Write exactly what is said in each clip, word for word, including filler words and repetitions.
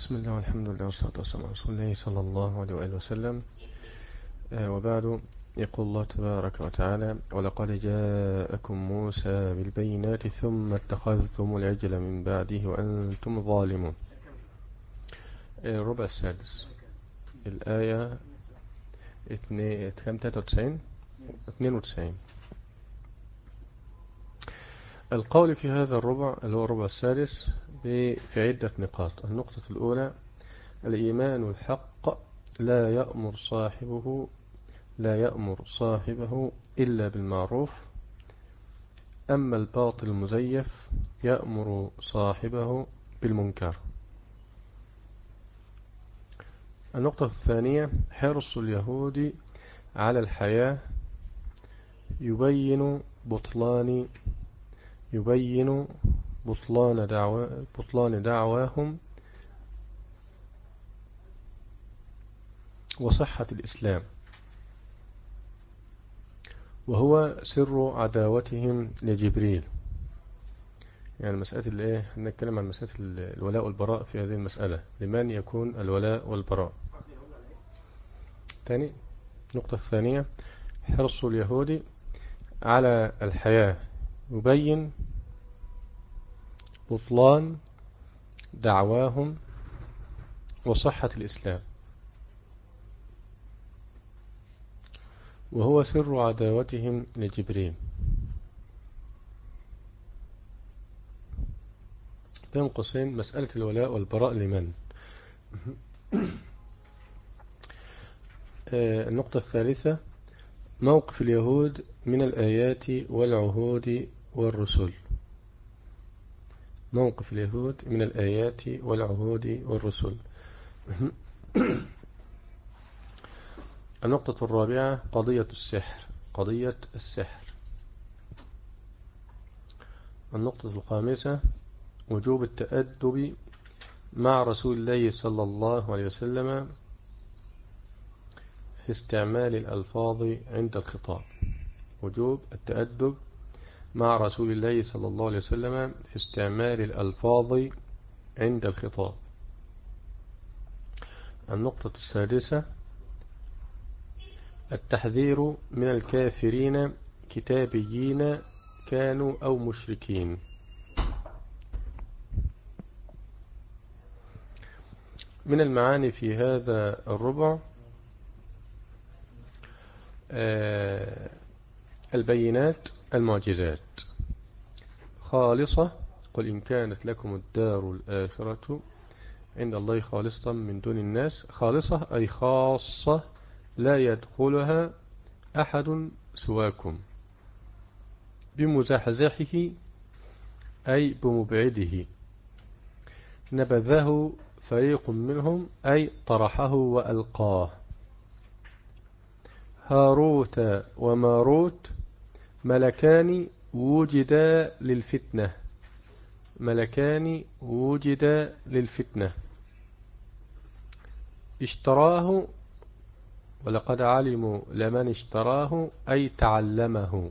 بسم الله والحمد لله والصلاة والسلام على رسول الله صلى الله عليه وآله وسلم. آه وبعد، يقول الله تبارك وتعالى: ولقد جاءكم موسى بالبينات ثم اتخذتم العجل من بعده وأنتم ظالمون. آه الربع السادس، الآية ثلاثة وتسعين اثنين وتسعين. القول في هذا الربع اللي هو الربع السادس في عدة نقاط. النقطة الأولى: الإيمان الحق لا يأمر صاحبه لا يأمر صاحبه إلا بالمعروف، أما الباطل المزيف يأمر صاحبه بالمنكر. النقطة الثانية: حرص اليهود على الحياة يبين بطلان يبين بطلان دعوى بطلان دعواهم وصحة الإسلام، وهو سر عداوتهم لجبريل. يعني مسألة الايه نتكلم عن مسألة الولاء والبراء. في هذه المسألة لمن يكون الولاء والبراء؟ ثاني النقطة الثانية: حرص اليهود على الحياة يبين بطلان دعواهم وصحة الإسلام، وهو سر عداوتهم لجبريل. بين قوسين: مسألة الولاء والبراء لمن؟ النقطة الثالثة: موقف اليهود من الآيات والعهود والرسل. موقف اليهود من الآيات والعهود والرسل. النقطة الرابعة: قضية السحر قضية السحر. النقطة الخامسة: وجوب التأدب مع رسول الله صلى الله عليه وسلم في استعمال الألفاظ عند الخطاب. وجوب التأدب مع رسول الله صلى الله عليه وسلم في استعمال الألفاظ عند الخطاب. النقطة السادسة: التحذير من الكافرين كتابيين كانوا أو مشركين. من المعاني في هذا الربع آه البينات المعجزات خالصة. قل إن كانت لكم الدار الآخرة عند الله خالصة من دون الناس. خالصة أي خاصة لا يدخلها أحد سواكم، بمزحزحه أي بمبعده. نبذه فريق منهم أي طرحه وألقاه. هاروت وماروت ملكان وجدا للفتنة ملكان وجدا للفتنة. اشتراه ولقد علموا لمن اشتراه أي تعلمه.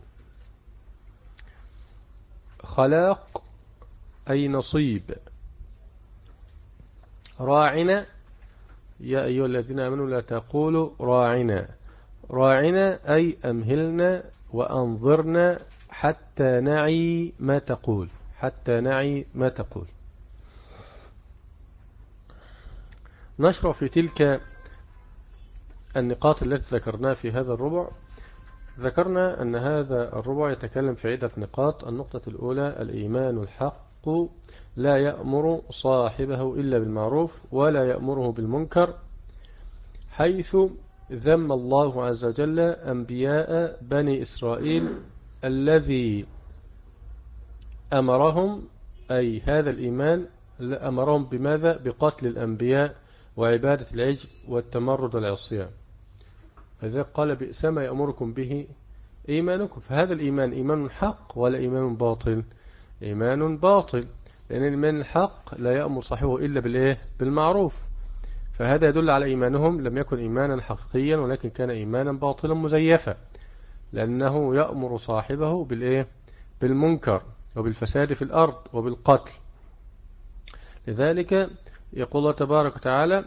خلاق أي نصيب. راعنا يا أيها الذين آمنوا لا تقولوا راعنا. راعنا أي أمهلنا وأنظرنا حتى نعي ما تقول حتى نعي ما تقول. نشرع في تلك النقاط التي ذكرناها في هذا الربع. ذكرنا أن هذا الربع يتكلم في عدة نقاط. النقطة الأولى: الإيمان الحق لا يأمر صاحبه إلا بالمعروف ولا يأمره بالمنكر، حيث ذم الله عز وجل أنبياء بني إسرائيل الذي أمرهم، أي هذا الإيمان أمرهم بماذا؟ بقتل الأنبياء وعبادة العجل والتمرد والعصيان. فذلك قال: بئس ما يأمركم به إيمانكم. فهذا الإيمان إيمان حق ولا إيمان باطل؟ إيمان باطل، لأن الإيمان الحق لا يأمر صاحبه إلا بالإيه؟ بالمعروف. فهذا يدل على إيمانهم لم يكن إيمانا حقيقيا، ولكن كان إيمانا باطلا مزيفا، لأنه يأمر صاحبه بالإيه؟ بالمنكر وبالفساد في الأرض وبالقتل. لذلك يقول الله تبارك وتعالى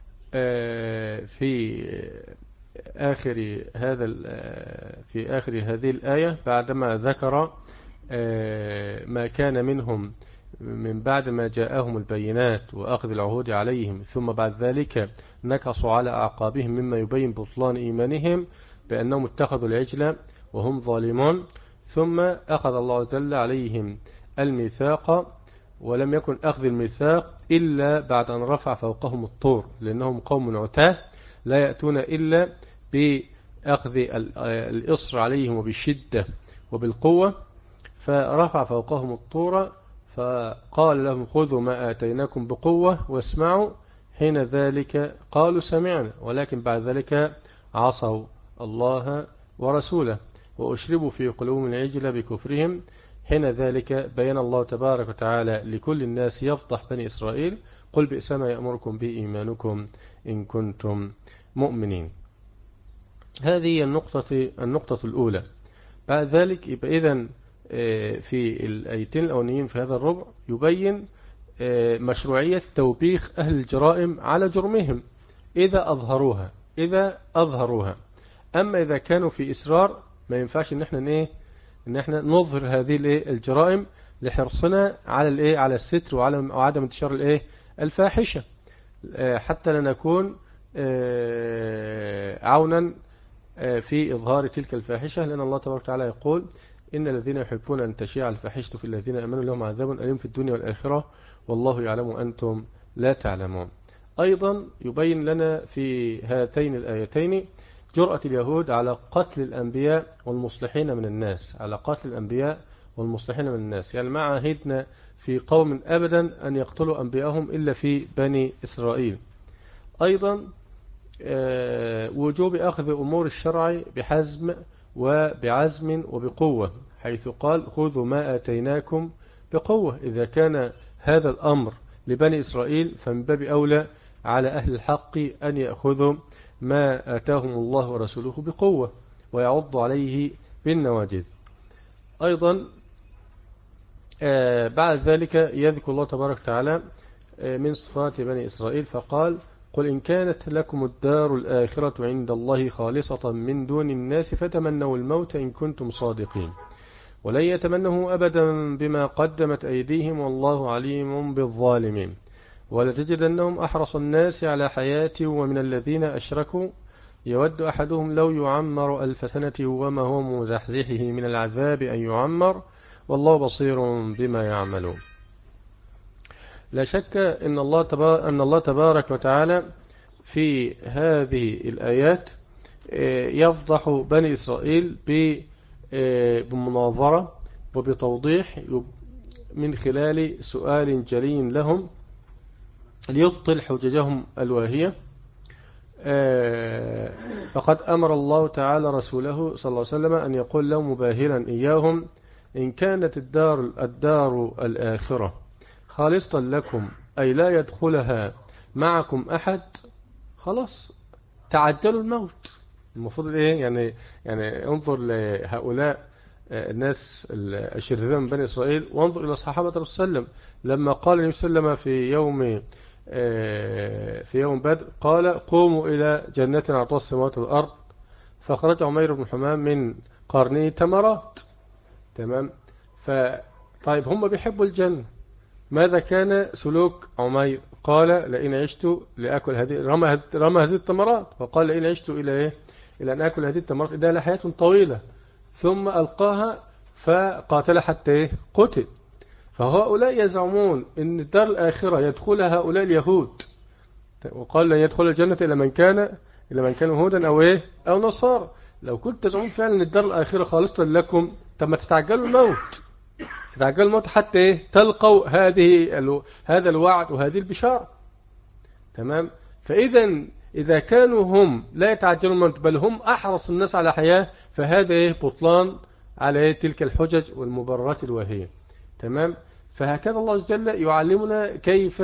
في آخر هذا في آخر هذه الآية بعدما ذكر ما كان منهم من بعد ما جاءهم البينات وأخذ العهود عليهم، ثم بعد ذلك نكصوا على أعقابهم، مما يبين بطلان إيمانهم بأنهم اتخذوا العجل وهم ظالمون. ثم أخذ الله عز وجل عليهم الميثاق، ولم يكن أخذ الميثاق إلا بعد أن رفع فوقهم الطور، لأنهم قوم عتاه لا يأتون إلا بأخذ الإصر عليهم وبالشدة وبالقوة. فرفع فوقهم الطور فقال لهم خذوا ما آتيناكم بقوة واسمعوا. حين ذلك قالوا سمعنا، ولكن بعد ذلك عصوا الله ورسوله وأشربوا في قلوبهم العجل بكفرهم. حين ذلك بين الله تبارك وتعالى لكل الناس يفضح بني إسرائيل: قل بئس ما يأمركم به إيمانكم إن كنتم مؤمنين. هذه النقطة النقطة الأولى. بعد ذلك يبقى إذن في الآيتين الأولانيين في هذا الربع يبين مشروعية توبيخ أهل الجرائم على جرمهم إذا أظهروها إذا أظهروها أما إذا كانوا في إسرار ما ينفعش إن احنا إيه إن احنا نظهر هذه الجرائم لحرصنا على الإيه على الستر وعلى وعدم انتشار الإيه الفاحشة، حتى لا نكون عونا في إظهار تلك الفاحشة، لأن الله تبارك وتعالى يقول: إن الذين يحبون أن تشيع الفاحشة في الذين آمنوا لهم عذاب أليم في الدنيا والآخرة والله يعلم وأنتم لا تعلمون. أيضا يبين لنا في هاتين الآيتين جرأة اليهود على قتل الأنبياء والمصلحين من الناس على قتل الأنبياء والمصلحين من الناس يعني ما عهدنا في قوم أبدا أن يقتلوا أنبياءهم إلا في بني إسرائيل. أيضا وجوب أخذ أمور الشرع بحزم وبعزم وبقوة، حيث قال: خذوا ما آتيناكم بقوة. إذا كان هذا الأمر لبني إسرائيل فمن باب أولى على أهل الحق أن يأخذوا ما آتاهم الله ورسوله بقوة ويعضوا عليه بالنواجذ. أيضا بعد ذلك يذكر الله تبارك وتعالى من صفات بني إسرائيل فقال: قل إن كانت لكم الدار الآخرة عند الله خالصة من دون الناس فتمنوا الموت إن كنتم صادقين ولن يتمنه أبدا بما قدمت أيديهم والله عليم بالظالمين ولتجدنهم أحرص الناس على حياة ومن الذين أشركوا يود أحدهم لو يعمر ألف سنة وما هو مزحزحه من العذاب أن يعمر والله بصير بما يعملون. لا شك أن الله تبارك, أن الله تبارك وتعالى في هذه الآيات يفضح بني إسرائيل بمناظرة وبتوضيح من خلال سؤال جلي لهم ليبطل حججهم الواهية. فقد أمر الله تعالى رسوله صلى الله عليه وسلم أن يقول لهم مباهلا إياهم: إن كانت الدار, الدار الآخرة خالصة لكم أي لا يدخلها معكم أحد، خلاص تعجلوا الموت. المفروض إيه يعني يعني انظر لهؤلاء الناس الشرذمة من بني إسرائيل وانظر إلى صحابة الرسول صلى الله عليه وسلم لما قال النبي صلى الله عليه وسلم في يوم في يوم بدر قال: قوموا إلى جنة عرضها السماوات والأرض، فخرج عمير بن حمام من قرنه تمرات. تمام. فطيب هم بيحبوا الجنة، ماذا كان سلوك عمير؟ قال: لئن عشت لأكل هذه رمى رمى هذه التمرات، وقال: لئن عشت إلى إيه؟ إلى أن أكل هذه التمرات إنها لحياة طويلة، ثم ألقاها فقاتل حتى إيه؟ قتل. فهؤلاء يزعمون أن الدار الآخرة يدخلها هؤلاء اليهود، وقال: لن يدخل الجنة إلا من كان إلا من كان هودا أو إيه أو نصارى. لو كنت تزعمون فعلا أن الدار الآخرة خالصة لكم، طب ما تتعجلوا الموت تتعجلوا الموت حتى إيه؟ تلقوا هذه ال... هذا الوعد وهذه البشارة. تمام. فإذا إذا كانوا هم لا يتعجلون الموت بل هم أحرص الناس على حياة، فهذا إيه؟ بطلان على تلك الحجج والمبررات الواهية. تمام. فهكذا الله عز وجل يعلمنا كيف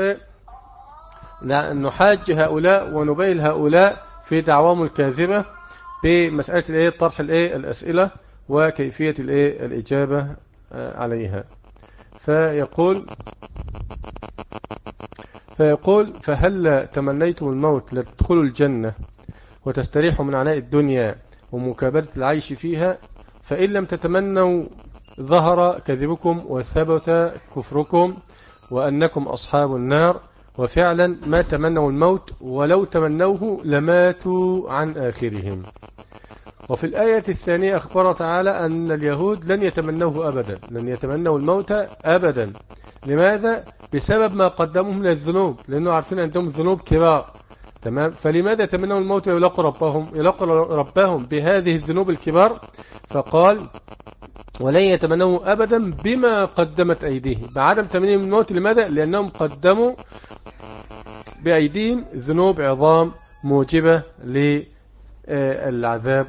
نحاج هؤلاء ونبين هؤلاء في دعواهم الكاذبة بمسألة الايه طرح الايه الأسئلة وكيفية الايه الإجابة عليها. فيقول: فيقول فهل تمنيتم الموت لتدخلوا الجنة وتستريحوا من عناء الدنيا ومكابرة العيش فيها، فإن لم تتمنوا ظهر كذبكم وثبت كفركم وأنكم أصحاب النار. وفعلا ما تمنوا الموت، ولو تمنوه لماتوا عن آخرهم. وفي الآية الثانية أخبر تعالى أن اليهود لن يتمنوه أبدا، لن يتمنوا الموت أبدا. لماذا؟ بسبب ما قدموا من الذنوب، لأنه عارفين عندهم ذنوب كبار. تمام. فلماذا يتمنوا الموت ويلاقوا ربهم يلاقوا ربهم بهذه الذنوب الكبار؟ فقال ولن يتمنوا أبدا بما قدمت أيديهم، بعدم تمنيهم الموت. لماذا؟ لأنهم قدموا بأيديهم ذنوب عظام موجبة للعذاب.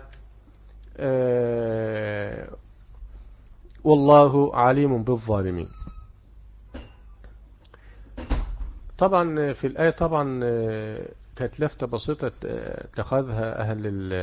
والله عليم بالظالمين. طبعا في الآية طبعا كانت لفتة بسيطة اتخذها أهل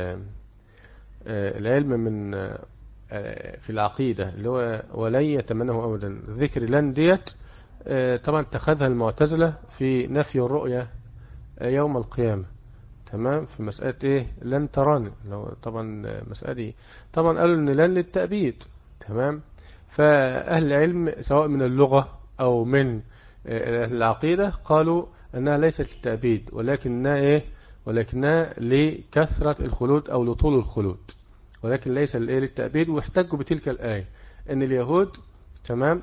العلم من في العقيدة، اللي هو ولن يتمنه أبدا. ذكر لن ديت طبعا اتخذها المعتزلة في نفي الرؤية يوم القيامة. تمام. في مسألة ايه لن تراني، لو طبعا مسألة دي طبعا قالوا ان لن للتأبيد. تمام. فأهل العلم سواء من اللغة أو من العقيدة قالوا أنها ليست للتأبيد، ولكنها إيه ولكنها لكثرة الخلود أو لطول الخلود، ولكن ليس للتأبيد. واحتجوا بتلك الآية أن اليهود تمام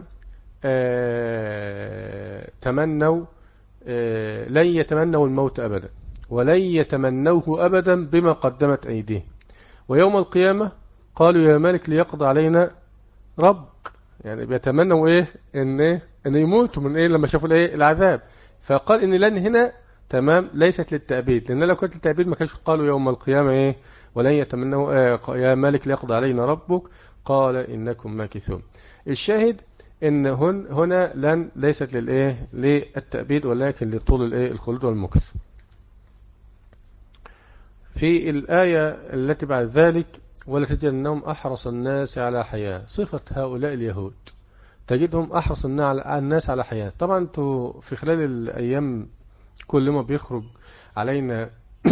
آه تمنوا آه لن يتمنوا الموت أبدا، ولن يتمنوه أبدا بما قدمت أيديهم. ويوم القيامة قالوا يا مالك ليقضى علينا ربك، يعني بيتمنوا إيه إن إيه أن يموتوا من إيه لما شافوا الإيه العذاب. فقال إن لن هنا تمام ليست للتأبيد، لأن لو كانت للتأبيد ما كانش قالوا يوم القيامة إيه ولن يتمنوا آه يا مالك ليقضى علينا ربك قال إنكم ماكثون. الشاهد إن هن هنا لن ليست للإيه للتأبيد، ولكن لطول الإيه الخلود والمكث. في الآية التي بعد ذلك ولا تجدنهم أحرص الناس على حياة، صفة هؤلاء اليهود تجدهم أحرص الناس على حياة. طبعا انتوا في خلال الأيام كل ما بيخرج علينا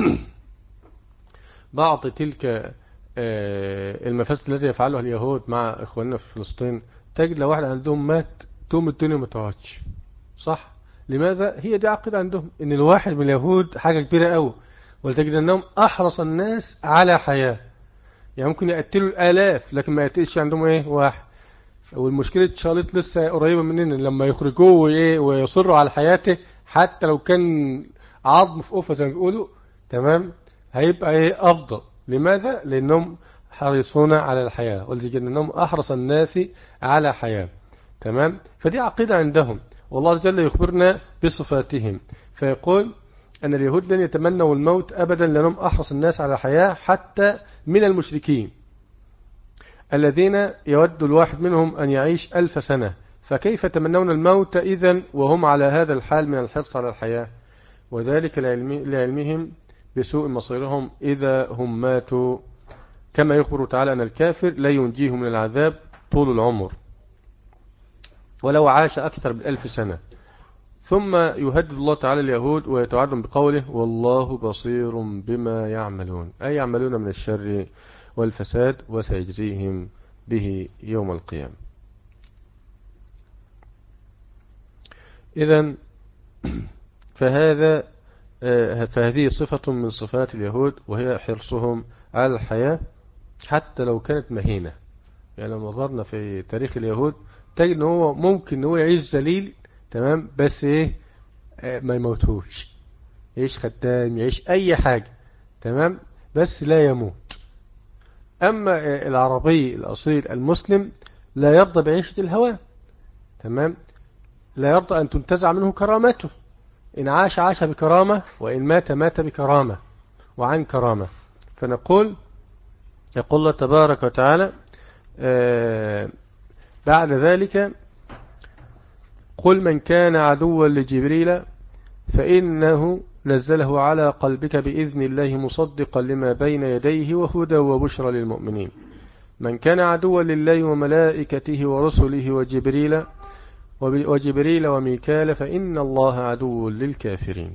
بعض تلك المفاسد التي يفعلها اليهود مع إخواننا في فلسطين، تجد لو واحد عندهم مات توم الدنيا ما تقعدش. صح؟ لماذا؟ هي دي عقيدة عندهم ان الواحد من اليهود حاجة كبيرة قوي، ولتجد انهم احرص الناس على حياة. يعني ممكن يقتلوا الالاف لكن ما يقتلش عندهم ايه واحد. والمشكلة شالت لسه قريبة مننا، لما يخرجوه وايه ويصروا على حياته حتى لو كان عظم في قفة زي ما بيقولوا تمام هيبقى ايه افضل. لماذا؟ لانهم حريصون على الحياة، ولتجد انهم احرص الناس على حياة. تمام. فدي عقيدة عندهم، والله جل يخبرنا بصفاتهم فيقول أن اليهود لن يتمنوا الموت أبدا لأنهم أحرص الناس على حياة حتى من المشركين الذين يود الواحد منهم أن يعيش ألف سنة، فكيف تمنون الموت إذن وهم على هذا الحال من الحرص على الحياة؟ وذلك لعلمهم بسوء مصيرهم إذا هم ماتوا، كما يخبر تعالى أن الكافر لا ينجيه من العذاب طول العمر ولو عاش أكثر من ألف سنة. ثم يهدد الله تعالى اليهود ويتوعدهم بقوله والله بصير بما يعملون، أي يعملون من الشر والفساد وسيجزيهم به يوم القيامة. إذن فهذا فهذه صفة من صفات اليهود، وهي حرصهم على الحياة حتى لو كانت مهينة. يعني لو نظرنا في تاريخ اليهود تجد ان هو ممكن ان هو يعيش ذليل تمام، بس ايه ما يموتوش، يعيش خدام، يعيش اي حاجة تمام، بس لا يموت. اما العربي الاصيل المسلم لا يرضى بعيشة الهوى تمام، لا يرضى ان تنتزع منه كرامته. ان عاش عاش بكرامة، وان مات مات بكرامة وعن كرامة. فنقول يقول الله تبارك وتعالى آه بعد ذلك قل من كان عدوا لجبريل فإنه نزله على قلبك بإذن الله مصدقا لما بين يديه وهدى وبشرى للمؤمنين. من كان عدوا لله وملائكته ورسله وجبريل وجبريل وميكال فإن الله عدو للكافرين.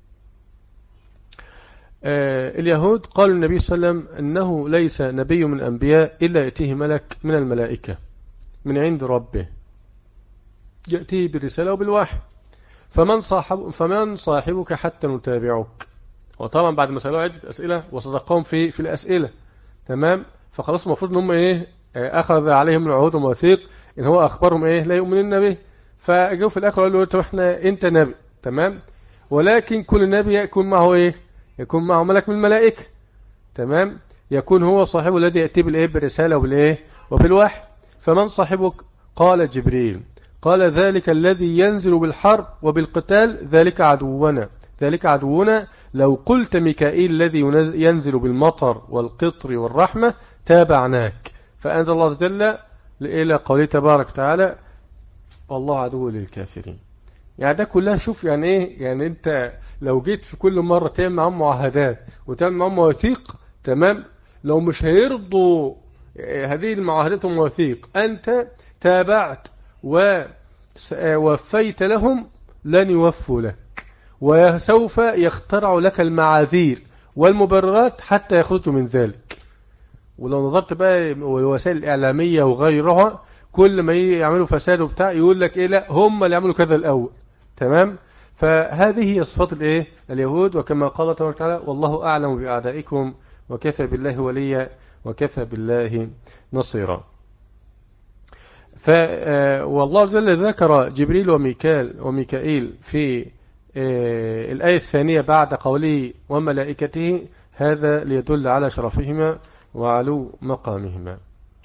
آه اليهود قالوا النبي صلى الله عليه وسلم أنه ليس نبي من الأنبياء إلا يأتيه ملك من الملائكة من عند ربه يأتيه بالرسالة وبالوحي، فمن صاحب فمن صاحبك حتى نتابعك. وطبعا بعد ما سألوا عدة أسئلة وصدقهم في في الأسئلة، تمام، فخلاص المفروض ان هم ايه اخذ عليهم العهود والمواثيق ان هو اخبرهم ايه لا يؤمنون به. فجاءوا في الاخر قالوا له احنا انت نبي، تمام، ولكن كل نبي يكون معه ايه يكون معه ملك من الملائكه، تمام، يكون هو صاحبه الذي ياتي بالايه بالرساله وبالايه وبالوحي. فمن صاحبك؟ قال جبريل. قال ذلك الذي ينزل بالحرب وبالقتال ذلك عدونا ذلك عدونا لو قلت ميكائيل الذي ينزل بالمطر والقطر والرحمة تابعناك. فأنزل الله عز وجل إلى قوله تبارك وتعالى والله عدو للكافرين. يعني ده كلها شوف يعني ايه، يعني انت لو جيت في كل مرة تعمل معهم معاهدات وتعمل معهم مواثيق، تمام، لو مش هيرضوا هذه المعاهدات والمواثيق أنت تابعت ووفيت لهم لن يوفوا لك، وسوف يخترع لك المعاذير والمبررات حتى يخرجوا من ذلك. ولو نظرت بقى الوسائل الإعلامية وغيرها كل ما يعملوا فساد وبتاع يقول لك إيه لا هم اللي يعملوا كذا الأول، تمام. فهذه هي صفات الإيه اليهود، وكما قال تبارك وتعالى والله أعلم بأعدائكم وكفى بالله وليا وكفى بالله نصيرا. والله عز وجل ذكر جبريل وميكال وميكائيل في الآية الثانية بعد قوله وملائكته، هذا ليدل على شرفهما وعلو مقامهما.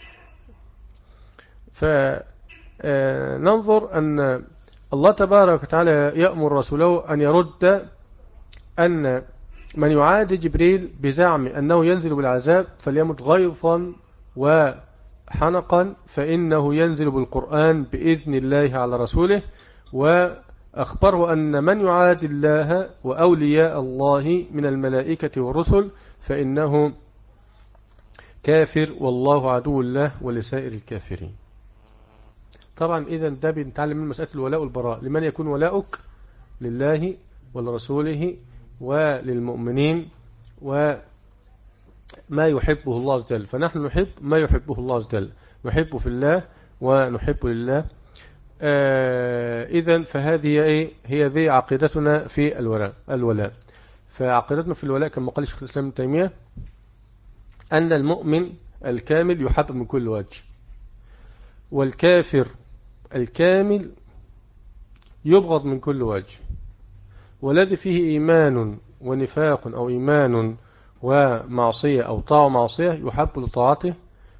فننظر أن الله تبارك وتعالى يأمر رسوله أن يرد أن من يعادي جبريل بزعم أنه ينزل بالعذاب فليمت غيظا وحنقا، فإنه ينزل بالقرآن بإذن الله على رسوله. وأخبره أن من يعادي الله وأولياء الله من الملائكة والرسل فإنه كافر والله عدو الله ولسائر الكافرين. طبعا إذا ده بنتعلم من مسألة الولاء والبراء. لمن يكون ولاؤك؟ لله ولرسوله وللمؤمنين وما يحبه الله عز وجل. فنحن نحب ما يحبه الله عز وجل، نحبه في الله ونحب لله. آه إذن فهذه إيه؟ هي ذي عقيدتنا في الولاء الولاء فعقيدتنا في الولاء كما قال الشيخ الإسلام ابن تيمية أن المؤمن الكامل يحب من كل وجه، والكافر الكامل يبغض من كل وجه، والذي فيه إيمان ونفاق أو إيمان ومعصية أو طاعة معصية يحب لطاعته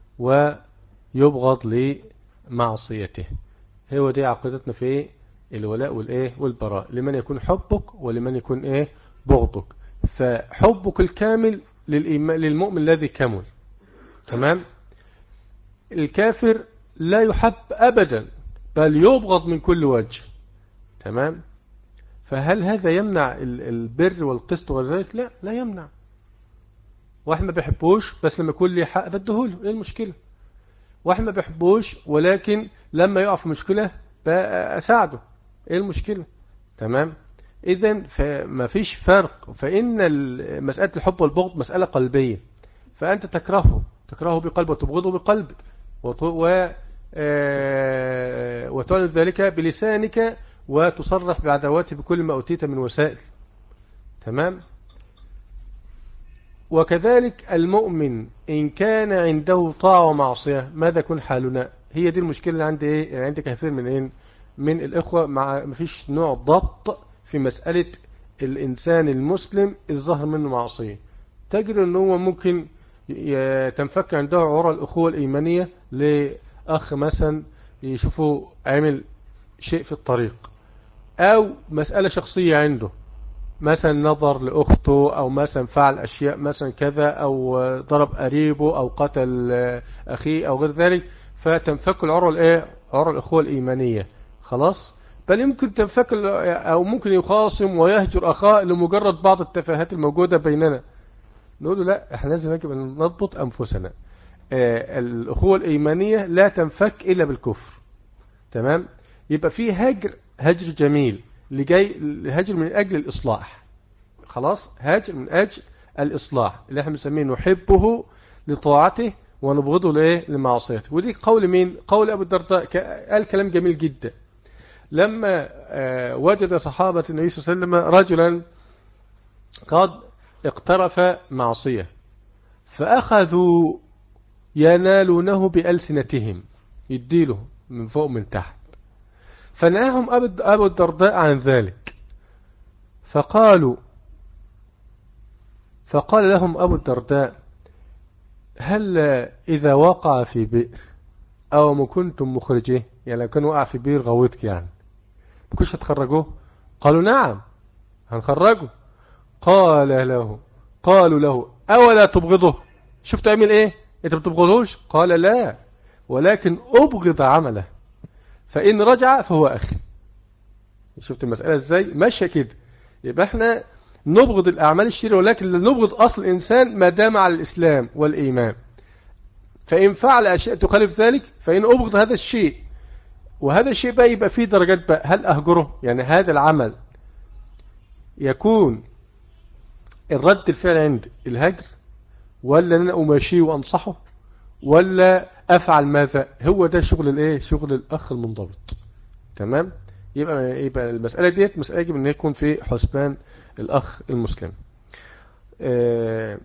ويبغض لمعصيته. هو دي عقيدتنا في الولاء والإيه والبراء، لمن يكون حبك ولمن يكون إيه بغضك. فحبك الكامل للمؤمن الذي كمل، تمام. الكافر لا يحب أبدا بل يبغض من كل وجه، تمام. فهل هذا يمنع البر والقسط وذلك؟ لا لا يمنع. واحد ما بيحبوش بس لما يكون لي حق بديهوله، ايه المشكلة؟ واحد ما بيحبوش ولكن لما يقع في مشكلة أساعده، ايه المشكلة؟ تمام. إذن فما فيش فرق، فإن مسألة الحب والبغض مسألة قلبية، فأنت تكرهه تكرهه بقلب وتبغضه بقلب وتعلن ذلك بلسانك وتصرح بعداوته بكل ما أوتيت من وسائل، تمام. وكذلك المؤمن إن كان عنده طاعة ومعصية ماذا يكون حالنا؟ هي دي المشكلة اللي عندي إيه؟ يعني عندي كثير من إيه؟ من الإخوة مع مفيش نوع ضبط في مسألة الإنسان المسلم الظهر منه معصية. تجد أنه هو ممكن تنفك عنده عرى الأخوة الإيمانية لأخ مثلا يشوفه عمل شيء في الطريق، أو مسألة شخصية عنده مثلا نظر لأخته، أو مثلا فعل أشياء مثلا كذا، أو ضرب قريبه أو قتل أخيه أو غير ذلك، فتنفك العرى الإيه؟ عرى الأخوة الإيمانية خلاص. بل يمكن تنفك أو ممكن يخاصم ويهجر أخاه لمجرد بعض التفاهات الموجودة بيننا. نقول له لا، احنا لازم يجب أن نضبط أنفسنا. آه الأخوة الإيمانية لا تنفك إلا بالكفر، تمام. يبقى فيه هجر، هجر جميل اللي جاي هجر من أجل الإصلاح. خلاص، هاجر من أجل الإصلاح اللي احنا بنسميه نحبه لطاعته ونبغضه لإيه؟ لمعصيته. ودي قول مين؟ قول أبو الدرداء، قال كلام جميل جدا لما وجد صحابة النبي صلى الله عليه وسلم رجلا قد اقترف معصية فأخذوا ينالونه بألسنتهم، يديله من فوق من تحت، فنهاهم أبو الدرداء عن ذلك. فقالوا فقال لهم أبو الدرداء: هل إذا وقع في بئر أو ما كنتم مخرجيه، يعني لو كان وقع في بئر غويتك يعني ما كنتش هتخرجوه؟ قالوا: نعم هنخرجه. قال له قالوا له: أولا تبغضه؟ شفت عمل إيه؟ أنت بتبغضوش؟ قال: لا، ولكن أبغض عمله، فإن رجع فهو أخي. شفت المسألة إزاي ماشية كده؟ يبقى احنا نبغض الأعمال الشريرة، ولكن لا نبغض أصل الإنسان ما دام على الإسلام والإيمان. فإن فعل أشياء تخالف ذلك فإن أبغض هذا الشيء، وهذا الشيء بقى يبقى فيه درجات بقى. هل أهجره؟ يعني هذا العمل يكون الرد الفعل عند الهجر، ولا أنا أماشيه وأنصحه، ولا أفعل ماذا؟ هو ده شغل الإيه؟ شغل الأخ المنضبط. تمام؟ يبقى يبقى المسألة ديت مسألة يجب أن يكون في حسبان الأخ المسلم. آه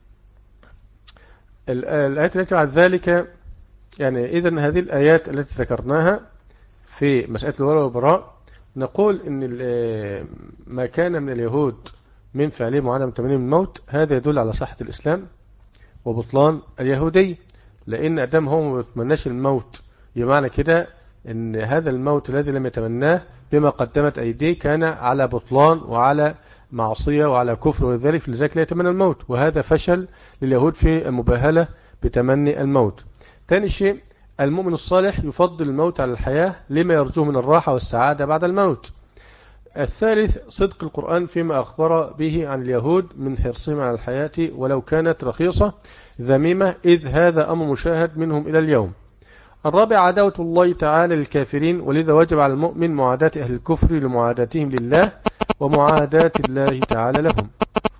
الآيات التي بعد ذلك، يعني إذن هذه الآيات التي ذكرناها في مسألة الولاء والبراء، نقول إن ما كان من اليهود من فعلهم وعدم تمنيهم الموت هذا يدل على صحة الإسلام وبطلان اليهودي، لأن أدام هو ما يتمناش الموت بمعنى كده إن هذا الموت الذي لم يتمناه بما قدمت أيديه كان على بطلان وعلى معصية وعلى كفر، وذلك لذلك لا يتمنى الموت، وهذا فشل لليهود في المباهلة بتمني الموت. ثاني شيء، المؤمن الصالح يفضل الموت على الحياة لما يرجوه من الراحة والسعادة بعد الموت. الثالث، صدق القرآن فيما أخبر به عن اليهود من حرصهم على الحياة ولو كانت رخيصة ذميمة، إذ هذا أمر مشاهد منهم إلى اليوم. الرابع، عداوة الله تعالى للكافرين، ولذا وجب على المؤمن معاداة أهل الكفر لمعاداتهم لله ومعاداة الله تعالى لهم.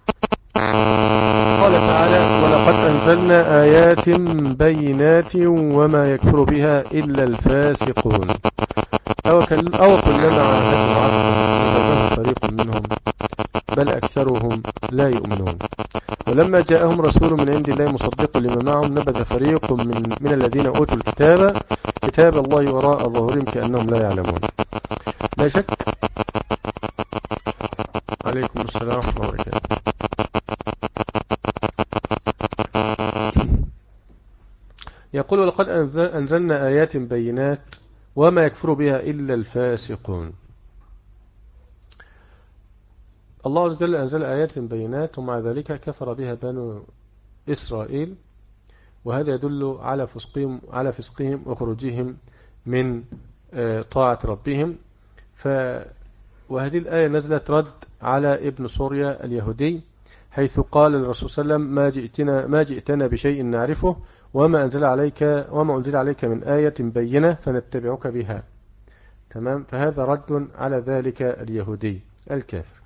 قال تعالى: ولقد أنزلنا آيات بينات وما يكفر بها إلا الفاسقون، أو كلما عاهدوا عهدا فريق منهم بل أكثرهم لا يؤمنون. ولما جاءهم رسول من عند الله مصدق لما معهم نبذ فريق من, من الذين أوتوا الكتاب كتاب الله وراء ظهورهم كأنهم لا يعلمون. لا شك. عليكم السلام ورحمة الله وبركاته. يقول: ولقد أنزلنا آيات بينات وما يكفر بها إلا الفاسقون. الله عز وجل أنزل آيات بينات ومع ذلك كفر بها بنو إسرائيل، وهذا يدل على فسقهم على فسقهم وخروجهم من طاعة ربهم. ف وهذه الآية نزلت رد على ابن سوريا اليهودي، حيث قال للرسول صلى الله عليه وسلم: ما جئتنا ما جئتنا بشيء نعرفه وما أنزل عليك وما أنزل عليك من آية بينة فنتبعك بها. تمام. فهذا رد على ذلك اليهودي الكافر.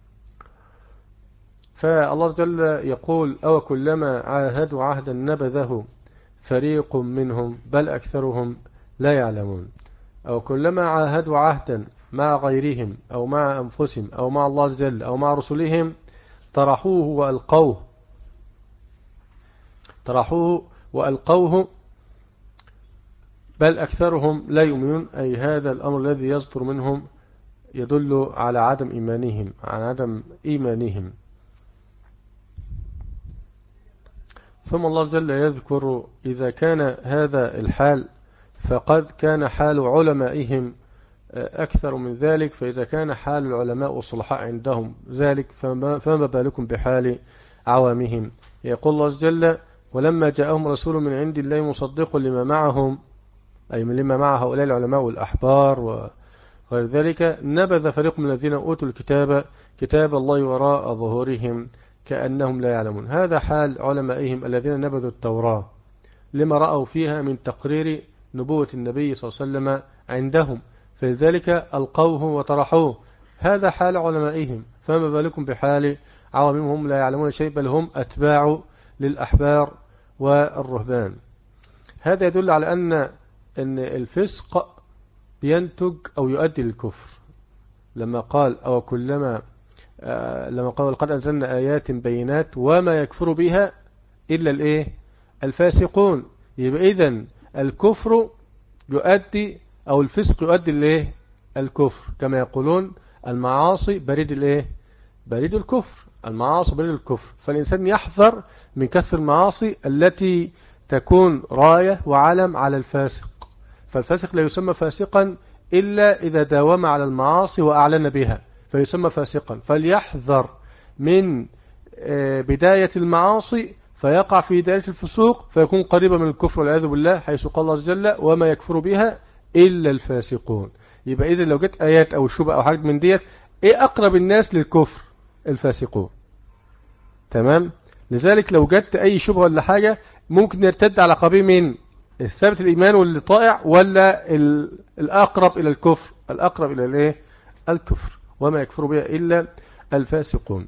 فالله عز وجل يقول: أو كلما عاهدوا عهدا نبذه فريق منهم بل أكثرهم لا يعلمون. أو كلما عاهدوا عهدا مع غيرهم أو مع أنفسهم أو مع الله عز وجل أو مع رسلهم طرحوه وألقوه طرحوه وألقوه بل أكثرهم لا يؤمنون. أي هذا الأمر الذي يصدر منهم يدل على عدم إيمانهم على عدم إيمانهم. ثم الله عز وجل يذكر إذا كان هذا الحال فقد كان حال علمائهم أكثر من ذلك، فإذا كان حال العلماء والصلحاء عندهم ذلك فما, فما بالكم بحال عوامهم. يقول الله عز وجل: ولما جاءهم رسول من عند الله مصدق لما معهم، أي من لما مع هؤلاء العلماء والأحبار وغير ذلك، نبذ فريق من الذين أوتوا الكتاب كتاب الله وراء ظهورهم كأنهم لا يعلمون. هذا حال علمائهم الذين نبذوا التوراة لما رأوا فيها من تقرير نبوة النبي صلى الله عليه وسلم عندهم، فلذلك ألقوه وطرحوه. هذا حال علمائهم، فما بالكم بحال عوامهم هم لا يعلمون شيء، بل هم أتباع للأحبار والرهبان. هذا يدل على أن أن الفسق ينتج أو يؤدي للكفر. لما قال أو كلما آه لما قال قد أنزلنا آيات بينات وما يكفر بها إلا الإيه الفاسقون. يبقى إذن الكفر يؤدي أو الفسق يؤدي الإيه الكفر، كما يقولون المعاصي بريد الإيه بريد الكفر. المعاصي بريد الكفر، فالإنسان يحذر من كثر المعاصي التي تكون راية وعلم على الفاسق. فالفاسق لا يسمى فاسقا إلا إذا داوم على المعاصي وأعلن بها فيسمى فاسقا. فليحذر من بداية المعاصي فيقع في دائرة الفسوق فيكون قريبا من الكفر والعياذ بالله، حيث قال الله عز وجل وما يكفر بها إلا الفاسقون. يبقى إذا لو جت آيات أو شبه أو حاجة من ديت، إيه أقرب الناس للكفر؟ الفاسقون. تمام. لذلك لو جت أي شبه ولا حاجة ممكن يرتد على قبيل من الثابت الإيمان واللي طائع، ولا الأقرب إلى الكفر؟ الأقرب إلى الإيه الكفر. وما يكفر بها إلا الفاسقون.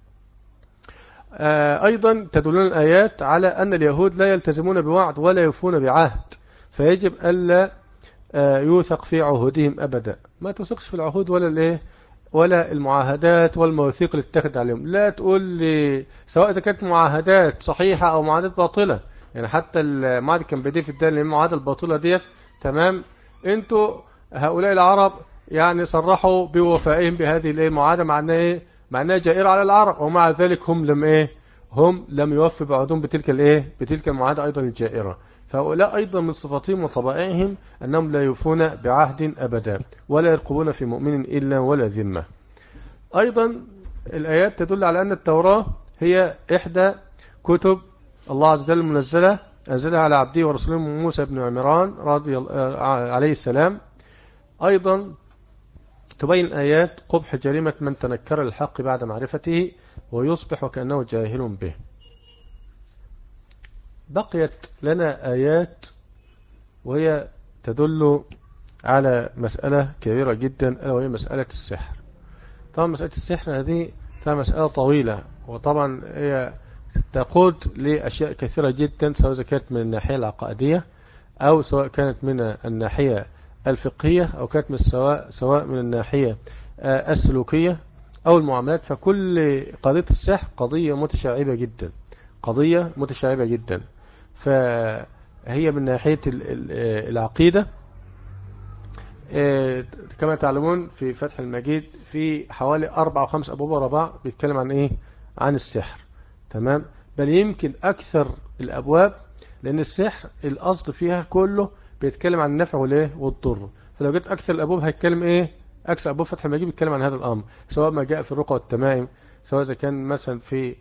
أيضا تدلون الآيات على أن اليهود لا يلتزمون بوعد ولا يوفون بعهد، فيجب ألا يوثق في عهودهم أبدا. ما توثقش في العهود ولا الإيه ولا المعاهدات والمواثيق اللي تتخذ عليهم. لا تقول لي سواء إذا كانت معاهدات صحيحة أو معاهدات باطلة. يعني حتى المعاهد كان بديه في الدين المعاهدة الباطلة ديت. تمام. انتوا هؤلاء العرب يعني صرحوا بوفائهم بهذه المعاهدة، معناها ايه؟ معناها جائرة على العرب، ومع ذلك هم لم ايه هم لم يوفوا بعهدهم بتلك الايه بتلك المعاهدة ايضا الجائرة. فهؤلاء ايضا من صفاتهم وطبائعهم انهم لا يوفون بعهد ابدا ولا يرقبون في مؤمن الا ولا ذمة. ايضا الايات تدل على ان التوراة هي احدى كتب الله عز وجل المنزلة أنزلها على عبده ورسوله موسى بن عمران رضي الله عليه السلام. أيضا تبين آيات قبح جريمة من تنكر الحق بعد معرفته ويصبح وكأنه جاهل به. بقيت لنا آيات وهي تدل على مسألة كبيرة جدا، وهي مسألة السحر. طبعا مسألة السحر هذه فيها مسألة طويلة، وطبعا هي تقود لأشياء كثيرة جدا، سواء كانت من الناحية العقائدية أو سواء كانت من الناحية الفقهية أو كانت من سواء سواء من الناحية السلوكية أو المعاملات. فكل قضية السحر قضية متشعبة جدا قضية متشعبة جدا فهي من ناحية العقيدة كما تعلمون في فتح المجيد في حوالي أربع أو خمس أبواب ورا بعض بيتكلم عن إيه عن السحر. تمام. بل يمكن أكثر الأبواب، لأن السحر الأصل فيها كله بيتكلم عن النفع والإيه والضر. فلو جيت أكثر الأبواب هيتكلم إيه أكثر أبواب فتح المجيد بيتكلم عن هذا الأمر، سواء ما جاء في الرقى والتمائم، سواء إذا كان مثلا في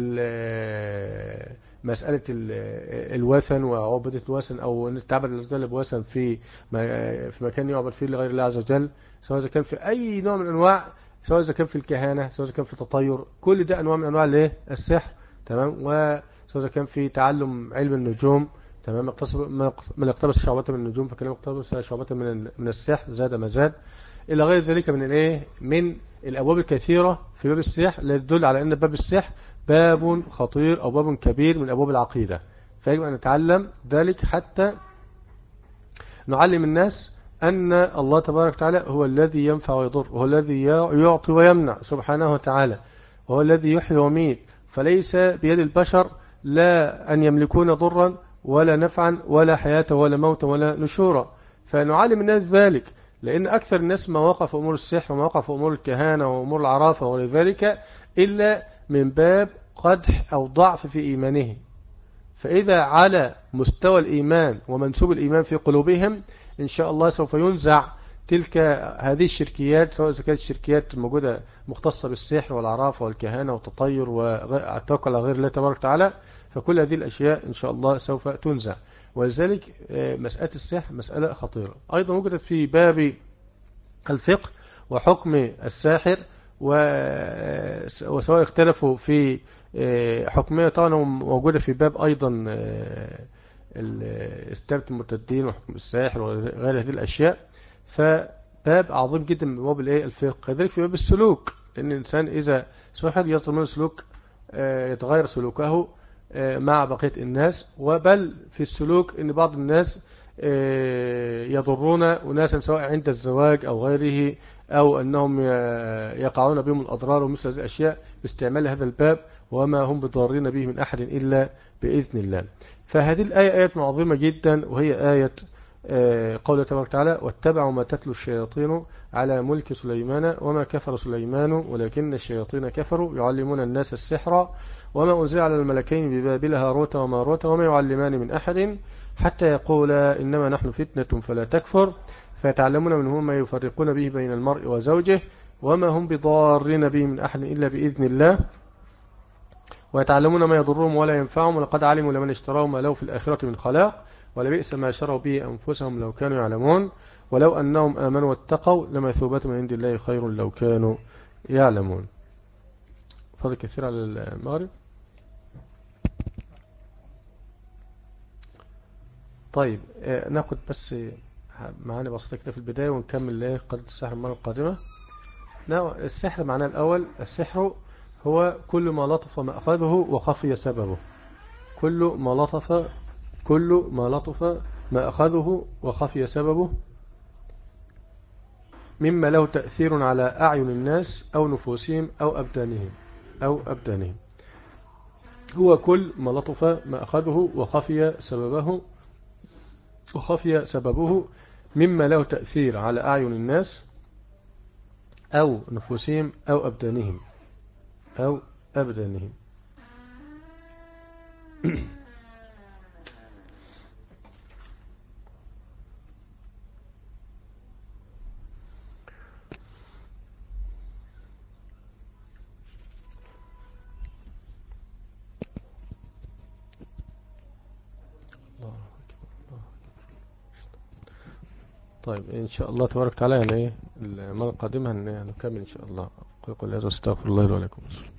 مسألة الوثن وعبادة الوثن أو أن تعبد الرجال بوثن في في مكان يعبد فيه لغير الله عز وجل، سواء إذا كان في أي نوع من الأنواع، سواء إذا كان في الكهانة، سواء إذا كان في التطير، كل ده أنواع من أنواع الإيه السحر. تمام. وسواء إذا كان في تعلم علم النجوم، تمام، من اقتبس شعبة من النجوم فكان اقتبس شعبة من من السحر زاد ما زاد إلى غير ذلك من الإيه من الأبواب الكثيرة في باب السحر، اللي تدل على أن باب السحر باب خطير أو باب كبير من أبواب العقيدة. فيجب أن نتعلم ذلك حتى نعلم الناس أن الله تبارك وتعالى هو الذي ينفع ويضر، وهو الذي يعطي ويمنع سبحانه وتعالى، وهو الذي يحيي ويميت. فليس بيد البشر لا أن يملكون ضرا ولا نفعا ولا حياة ولا موت ولا نشورا. فنعلم الناس ذلك، لأن أكثر الناس ما وقع في أمور السحر وما وقع في أمور الكهانة وأمور العرافة ولذلك إلا من باب قدح أو ضعف في إيمانه. فإذا على مستوى الإيمان ومنسوب الإيمان في قلوبهم إن شاء الله سوف ينزع تلك هذه الشركيات، سواء كانت الشركيات الموجودة مختصة بالسحر والعرافة والكهانة والتطير والتوكل على غير الله تبارك وتعالى، فكل هذه الأشياء إن شاء الله سوف تنزع. ولذلك مسألة السحر مسألة خطيرة. أيضا وجدت في باب الفقه وحكم الساحر، وسواء اختلفوا في حكمية طبعا موجودة في باب أيضا استبت المرتدين وحكم الساحر وغير هذه الأشياء. باب عظيم جدا من باب الايه الفقه. كذلك في باب السلوك، ان الانسان اذا واحد يصدر منه سلوك يتغير سلوكه مع بقية الناس. وبل في السلوك ان بعض الناس يضرون أناسا سواء عند الزواج أو غيره، أو أنهم يقعون بهم الأضرار ومثل هذه الأشياء باستعمال هذا الباب، وما هم بضارين به من أحد إلا بإذن الله. فهذه الآية آية عظيمة جدا، وهي آية قوله تبارك وتعالى: واتبعوا ما تتلو الشياطين على ملك سليمان وما كفر سليمان ولكن الشياطين كفروا يعلمون الناس السحر وما أنزل على الملكين ببابل هاروت وماروت وما يعلمان من أحد حتى يقولا إنما نحن فتنة فلا تكفر فيتعلمون منهما ما يفرقون به بين المرء وزوجه وما هم بضارين به من أحد إلا بإذن الله ويتعلمون ما يضرهم ولا ينفعهم ولقد علموا لمن اشتراه ما له في الآخرة من خلاق ولبئس ما شروا به أنفسهم لو كانوا يعلمون ولو أنهم آمنوا واتقوا لمثوبة من عند الله خير لو كانوا يعلمون. فضل كثير على المغرب. طيب ناخد بس معاني بسيطة كده في البداية ونكمل ايه قضية السحر المرة القادمة. السحر معناه الأول: السحر هو كل ما لطف مأخذه وخفي سببه. كل ما لطف كل ما لطف مأخذه وخفي سببه مما له تأثير على أعين الناس أو نفوسهم أو أبدانهم أو أبدانهم هو كل ما لطف مأخذه وخفي سببه وخفي سببه مما له تأثير على أعين الناس أو نفوسهم أو أبدانهم أو أبدانهم طيب إن شاء الله تبارك وتعالى يعني المرة القادمة نكمل إن شاء الله. قل قل هذا استغفر الله لي ولكم.